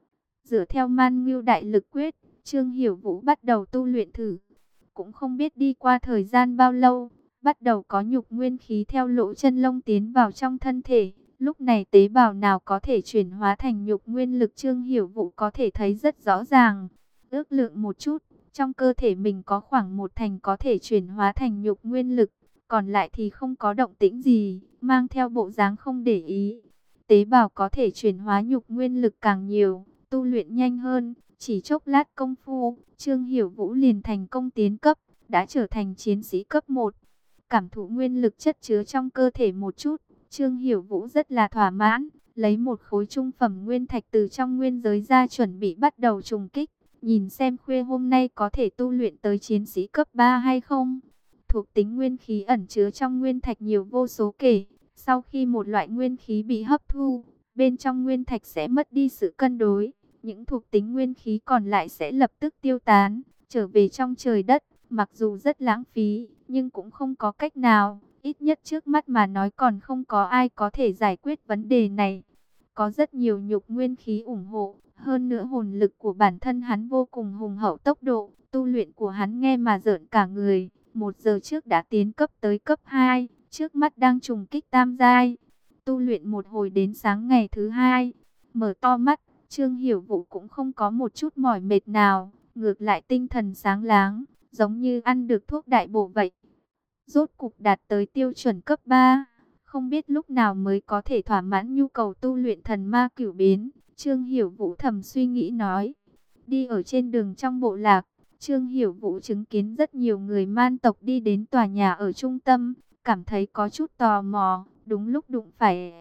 Dựa theo Man Ngưu Đại Lực Quyết, Trương Hiểu Vũ bắt đầu tu luyện thử. Cũng không biết đi qua thời gian bao lâu, bắt đầu có nhục nguyên khí theo lỗ chân lông tiến vào trong thân thể. Lúc này tế bào nào có thể chuyển hóa thành nhục nguyên lực Trương Hiểu Vũ có thể thấy rất rõ ràng. Ước lượng một chút, trong cơ thể mình có khoảng một thành có thể chuyển hóa thành nhục nguyên lực, còn lại thì không có động tĩnh gì, mang theo bộ dáng không để ý. Tế bào có thể chuyển hóa nhục nguyên lực càng nhiều, tu luyện nhanh hơn, chỉ chốc lát công phu, Trương Hiểu Vũ liền thành công tiến cấp, đã trở thành chiến sĩ cấp một. Cảm thụ nguyên lực chất chứa trong cơ thể một chút, Trương Hiểu Vũ rất là thỏa mãn, lấy một khối trung phẩm nguyên thạch từ trong nguyên giới ra chuẩn bị bắt đầu trùng kích, nhìn xem khuya hôm nay có thể tu luyện tới chiến sĩ cấp ba hay không. Thuộc tính nguyên khí ẩn chứa trong nguyên thạch nhiều vô số kể, sau khi một loại nguyên khí bị hấp thu, bên trong nguyên thạch sẽ mất đi sự cân đối, những thuộc tính nguyên khí còn lại sẽ lập tức tiêu tán, trở về trong trời đất. Mặc dù rất lãng phí, nhưng cũng không có cách nào, ít nhất trước mắt mà nói còn không có ai có thể giải quyết vấn đề này. Có rất nhiều nhục nguyên khí ủng hộ, hơn nữa hồn lực của bản thân hắn vô cùng hùng hậu, tốc độ, Tu luyện của hắn nghe mà rợn cả người. Một giờ trước đã tiến cấp tới cấp hai, trước mắt đang trùng kích tam giai. Tu luyện một hồi đến sáng ngày thứ hai, mở to mắt, Trương Hiểu Vũ cũng không có một chút mỏi mệt nào, ngược lại tinh thần sáng láng, giống như ăn được thuốc đại bổ vậy. Rốt cục đạt tới tiêu chuẩn cấp ba, không biết lúc nào mới có thể thỏa mãn nhu cầu tu luyện thần ma cửu biến. Trương Hiểu Vũ thầm suy nghĩ nói. Đi ở trên đường trong bộ lạc, Trương Hiểu Vũ chứng kiến rất nhiều người man tộc đi đến tòa nhà ở trung tâm, cảm thấy có chút tò mò, đúng lúc đụng phải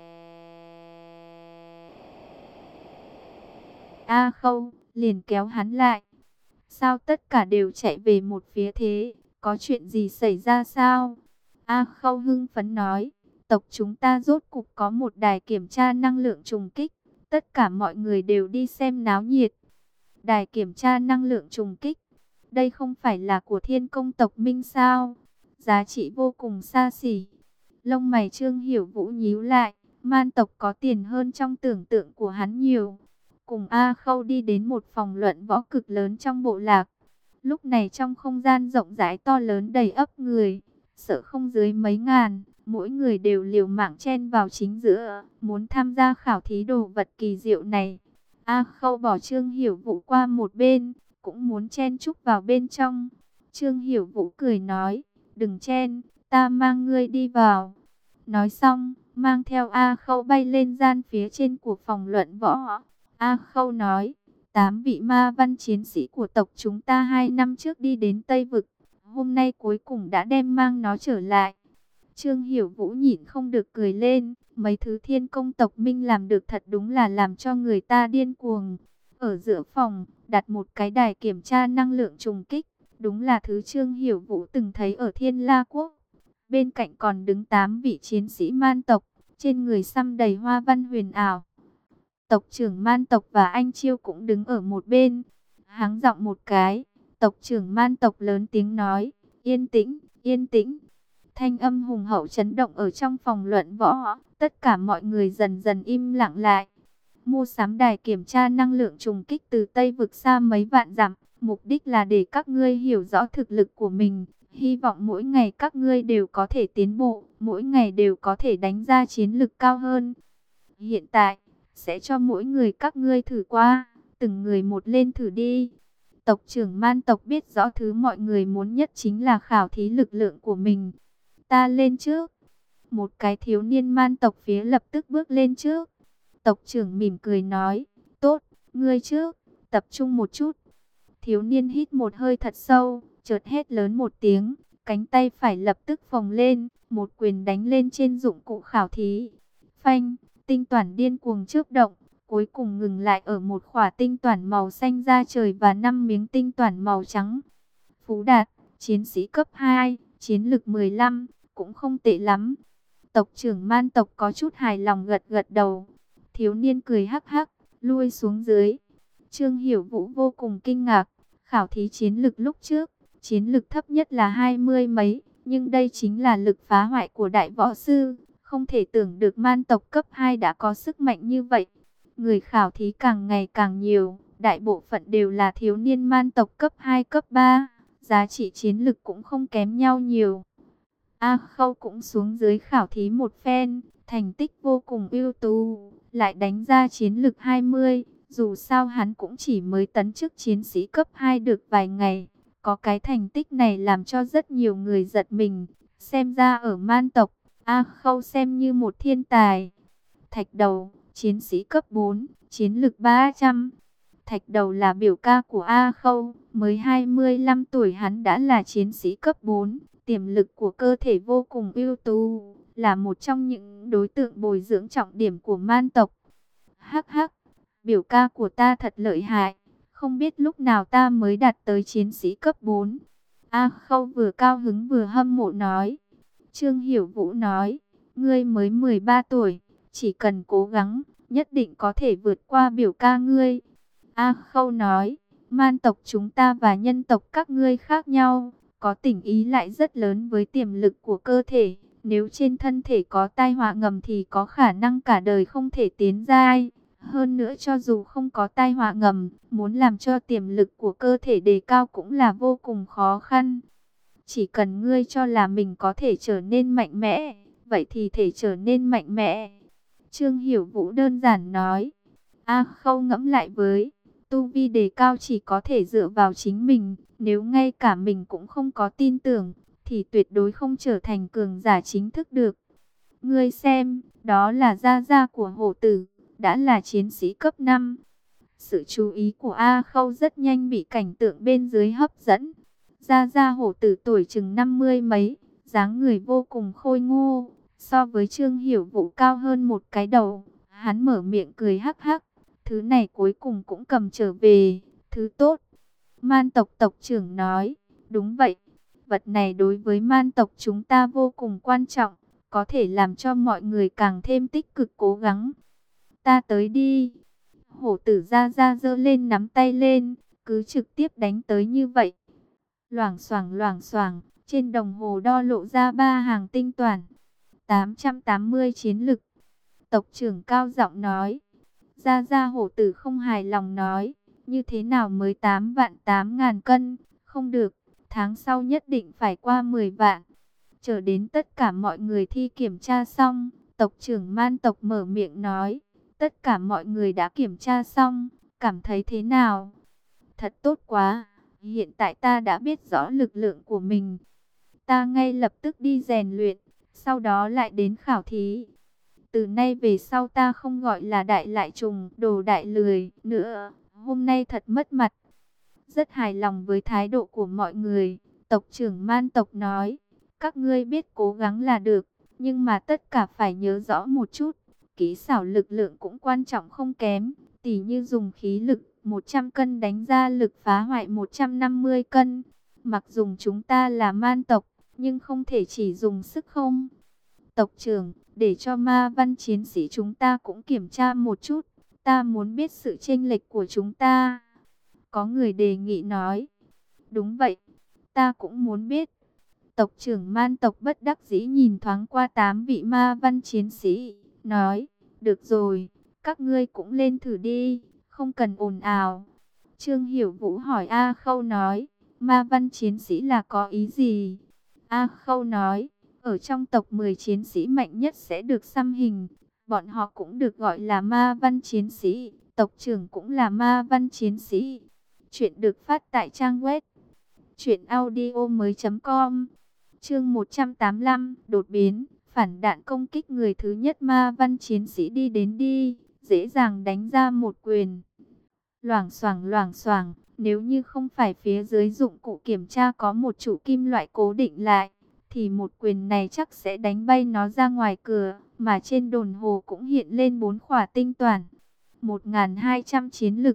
A Khâu, liền kéo hắn lại. Sao tất cả đều chạy về một phía thế, có chuyện gì xảy ra sao? A Khâu hưng phấn nói, tộc chúng ta rốt cục có một đài kiểm tra năng lượng trùng kích, tất cả mọi người đều đi xem náo nhiệt. Đài kiểm tra năng lượng trùng kích, đây không phải là của Thiên Công tộc Minh sao? Giá trị vô cùng xa xỉ. Lông mày Trương Hiểu Vũ nhíu lại, man tộc có tiền hơn trong tưởng tượng của hắn nhiều. Cùng A Khâu đi đến một phòng luận võ cực lớn trong bộ lạc. Lúc này trong không gian rộng rãi to lớn đầy ắp người, sợ không dưới mấy ngàn, mỗi người đều liều mạng chen vào chính giữa, muốn tham gia khảo thí đồ vật kỳ diệu này. A Khâu bỏ Trương Hiểu Vũ qua một bên, cũng muốn chen chúc vào bên trong. Trương Hiểu Vũ cười nói, đừng chen, ta mang ngươi đi vào. Nói xong, mang theo A Khâu bay lên gian phía trên của phòng luận võ. A Khâu nói, tám vị ma văn chiến sĩ của tộc chúng ta hai năm trước đi đến Tây Vực, hôm nay cuối cùng đã đem mang nó trở lại. Trương Hiểu Vũ nhịn không được cười lên, mấy thứ Thiên Công tộc Minh làm được thật đúng là làm cho người ta điên cuồng. Ở giữa phòng, đặt một cái đài kiểm tra năng lượng trùng kích, đúng là thứ Trương Hiểu Vũ từng thấy ở Thiên La Quốc. Bên cạnh còn đứng tám vị chiến sĩ man tộc, trên người xăm đầy hoa văn huyền ảo. Tộc trưởng man tộc và anh Chiêu cũng đứng ở một bên. Háng giọng một cái, tộc trưởng man tộc lớn tiếng nói, yên tĩnh, yên tĩnh. Thanh âm hùng hậu chấn động ở trong phòng luận võ, tất cả mọi người dần dần im lặng lại. Mua sắm đài kiểm tra năng lượng trùng kích từ Tây Vực xa mấy vạn dặm, mục đích là để các ngươi hiểu rõ thực lực của mình. Hy vọng mỗi ngày các ngươi đều có thể tiến bộ, mỗi ngày đều có thể đánh ra chiến lực cao hơn. Hiện tại, sẽ cho mỗi người các ngươi thử qua, từng người một lên thử đi. Tộc trưởng man tộc biết rõ thứ mọi người muốn nhất chính là khảo thí lực lượng của mình. Ta lên trước. Một cái thiếu niên man tộc phía lập tức bước lên trước. Tộc trưởng mỉm cười nói, tốt, ngươi trước, tập trung một chút. Thiếu niên hít một hơi thật sâu, chợt hét lớn một tiếng, cánh tay phải lập tức phồng lên, một quyền đánh lên trên dụng cụ khảo thí. Phanh, tinh toản điên cuồng chớp động, cuối cùng ngừng lại ở một khỏa tinh toản màu xanh da trời và năm miếng tinh toản màu trắng. Phú Đạt, chiến sĩ cấp hai, chiến lực mười lăm, cũng không tệ lắm. Tộc trưởng man tộc có chút hài lòng gật gật đầu. Thiếu niên cười hắc hắc, lui xuống dưới. Trương Hiểu Vũ vô cùng kinh ngạc, khảo thí chiến lực lúc trước, chiến lực thấp nhất là hai mươi mấy, nhưng đây chính là lực phá hoại của đại võ sư. Không thể tưởng được man tộc cấp hai đã có sức mạnh như vậy. Người khảo thí càng ngày càng nhiều, đại bộ phận đều là thiếu niên man tộc cấp hai cấp ba, giá trị chiến lực cũng không kém nhau nhiều. A Khâu cũng xuống dưới khảo thí một phen, thành tích vô cùng ưu tú, lại đánh ra chiến lực hai mươi, dù sao hắn cũng chỉ mới tấn chức chiến sĩ cấp hai được vài ngày. Có cái thành tích này làm cho rất nhiều người giật mình, xem ra ở man tộc, A Khâu xem như một thiên tài. Thạch Đầu, chiến sĩ cấp bốn, chiến lực ba trăm. Thạch Đầu là biểu ca của A Khâu, mới hai mươi lăm tuổi hắn đã là chiến sĩ cấp bốn, tiềm lực của cơ thể vô cùng ưu tú, là một trong những đối tượng bồi dưỡng trọng điểm của man tộc. Hắc hắc, biểu ca của ta thật lợi hại, không biết lúc nào ta mới đạt tới chiến sĩ cấp bốn. A Khâu vừa cao hứng vừa hâm mộ nói. Trương Hiểu Vũ nói, ngươi mới mười ba tuổi, chỉ cần cố gắng, nhất định có thể vượt qua biểu ca ngươi. A Khâu nói, man tộc chúng ta và nhân tộc các ngươi khác nhau, có tình ý lại rất lớn với tiềm lực của cơ thể. Nếu trên thân thể có tai họa ngầm thì có khả năng cả đời không thể tiến giai. Hơn nữa cho dù không có tai họa ngầm, muốn làm cho tiềm lực của cơ thể đề cao cũng là vô cùng khó khăn. Chỉ cần ngươi cho là mình có thể trở nên mạnh mẽ, vậy thì thể trở nên mạnh mẽ. Trương Hiểu Vũ đơn giản nói. A Khâu ngẫm lại với, tu vi đề cao chỉ có thể dựa vào chính mình, nếu ngay cả mình cũng không có tin tưởng, thì tuyệt đối không trở thành cường giả chính thức được. Ngươi xem, đó là gia gia của hổ tử, đã là chiến sĩ cấp năm. Sự chú ý của A Khâu rất nhanh bị cảnh tượng bên dưới hấp dẫn. Gia gia hổ tử tuổi chừng năm mươi mấy, dáng người vô cùng khôi ngô, so với Trương Hiểu Vũ cao hơn một cái đầu. Hắn mở miệng cười hắc hắc, thứ này cuối cùng cũng cầm trở về, thứ tốt. Man tộc tộc trưởng nói, đúng vậy, vật này đối với man tộc chúng ta vô cùng quan trọng, có thể làm cho mọi người càng thêm tích cực cố gắng. Ta tới đi. Hổ tử Gia Gia giơ lên nắm tay lên, cứ trực tiếp đánh tới như vậy. Loảng xoảng loảng xoảng, trên đồng hồ đo lộ ra ba hàng tinh toàn. tám trăm tám mươi chiến lực. Tộc trưởng cao giọng nói. Gia Gia hổ tử không hài lòng nói, như thế nào mới tám vạn tám ngàn cân, không được, tháng sau nhất định phải qua mười vạn. Chờ đến tất cả mọi người thi kiểm tra xong, tộc trưởng man tộc mở miệng nói, tất cả mọi người đã kiểm tra xong, cảm thấy thế nào? Thật tốt quá, hiện tại ta đã biết rõ lực lượng của mình. Ta ngay lập tức đi rèn luyện, sau đó lại đến khảo thí. Từ nay về sau ta không gọi là đại lại trùng, đồ đại lười nữa, hôm nay thật mất mặt. Rất hài lòng với thái độ của mọi người, tộc trưởng man tộc nói, các ngươi biết cố gắng là được, nhưng mà tất cả phải nhớ rõ một chút, kỹ xảo lực lượng cũng quan trọng không kém, tỉ như dùng khí lực một trăm cân đánh ra lực phá hoại một trăm năm mươi cân. Mặc dùng chúng ta là man tộc, nhưng không thể chỉ dùng sức không. Tộc trưởng, để cho ma văn chiến sĩ chúng ta cũng kiểm tra một chút, ta muốn biết sự chênh lệch của chúng ta. Có người đề nghị nói, đúng vậy, ta cũng muốn biết. Tộc trưởng man tộc bất đắc dĩ nhìn thoáng qua tám vị ma văn chiến sĩ, nói, được rồi, các ngươi cũng lên thử đi, không cần ồn ào. Trương Hiểu Vũ hỏi A Khâu nói, ma văn chiến sĩ là có ý gì? A Khâu nói, ở trong tộc mười chiến sĩ mạnh nhất sẽ được xăm hình, bọn họ cũng được gọi là ma văn chiến sĩ, tộc trưởng cũng là ma văn chiến sĩ. Chuyện được phát tại trang web truyện audio mới chấm com. Chương một trăm tám mươi lăm, đột biến, phản đạn công kích người thứ nhất ma văn chiến sĩ đi đến đi, dễ dàng đánh ra một quyền. Loảng xoảng loảng xoảng, nếu như không phải phía dưới dụng cụ kiểm tra có một trụ kim loại cố định lại, thì một quyền này chắc sẽ đánh bay nó ra ngoài cửa, mà trên đồn hồ cũng hiện lên bốn khỏa tinh toàn. một nghìn hai trăm chiến lực.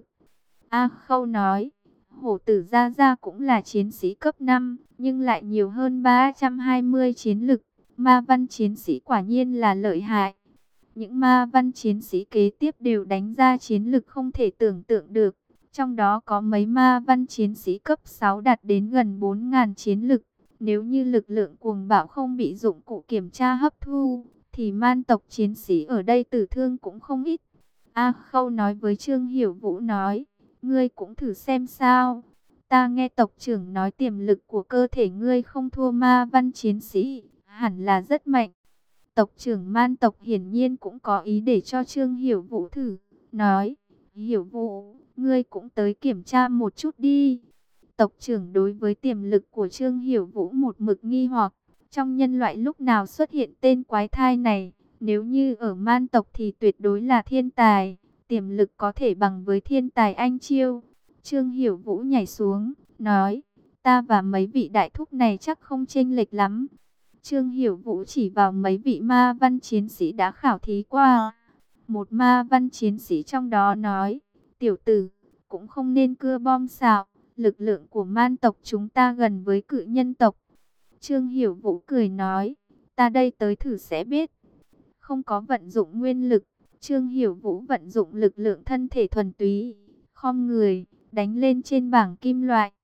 A Khâu nói, hổ tử Gia Gia cũng là chiến sĩ cấp năm, nhưng lại nhiều hơn ba trăm hai mươi chiến lực. Ma văn chiến sĩ quả nhiên là lợi hại. Những ma văn chiến sĩ kế tiếp đều đánh ra chiến lực không thể tưởng tượng được. Trong đó có mấy ma văn chiến sĩ cấp sáu đạt đến gần bốn nghìn chiến lực. Nếu như lực lượng cuồng bạo không bị dụng cụ kiểm tra hấp thu, thì man tộc chiến sĩ ở đây tử thương cũng không ít. A Khâu nói với Trương Hiểu Vũ nói, ngươi cũng thử xem sao. Ta nghe tộc trưởng nói tiềm lực của cơ thể ngươi không thua ma văn chiến sĩ, hẳn là rất mạnh. Tộc trưởng man tộc hiển nhiên cũng có ý để cho Trương Hiểu Vũ thử, nói, Hiểu Vũ, ngươi cũng tới kiểm tra một chút đi. Tộc trưởng đối với tiềm lực của Trương Hiểu Vũ một mực nghi hoặc, trong nhân loại lúc nào xuất hiện tên quái thai này, nếu như ở man tộc thì tuyệt đối là thiên tài, tiềm lực có thể bằng với thiên tài anh Chiêu. Trương Hiểu Vũ nhảy xuống, nói, ta và mấy vị đại thúc này chắc không chênh lệch lắm. Trương Hiểu Vũ chỉ vào mấy vị ma văn chiến sĩ đã khảo thí qua. Một ma văn chiến sĩ trong đó nói, tiểu tử, cũng không nên cưa bom xạo, lực lượng của man tộc chúng ta gần với cự nhân tộc. Trương Hiểu Vũ cười nói, ta đây tới thử sẽ biết. Không có vận dụng nguyên lực, Trương Hiểu Vũ vận dụng lực lượng thân thể thuần túy, khom người, đánh lên trên bảng kim loại.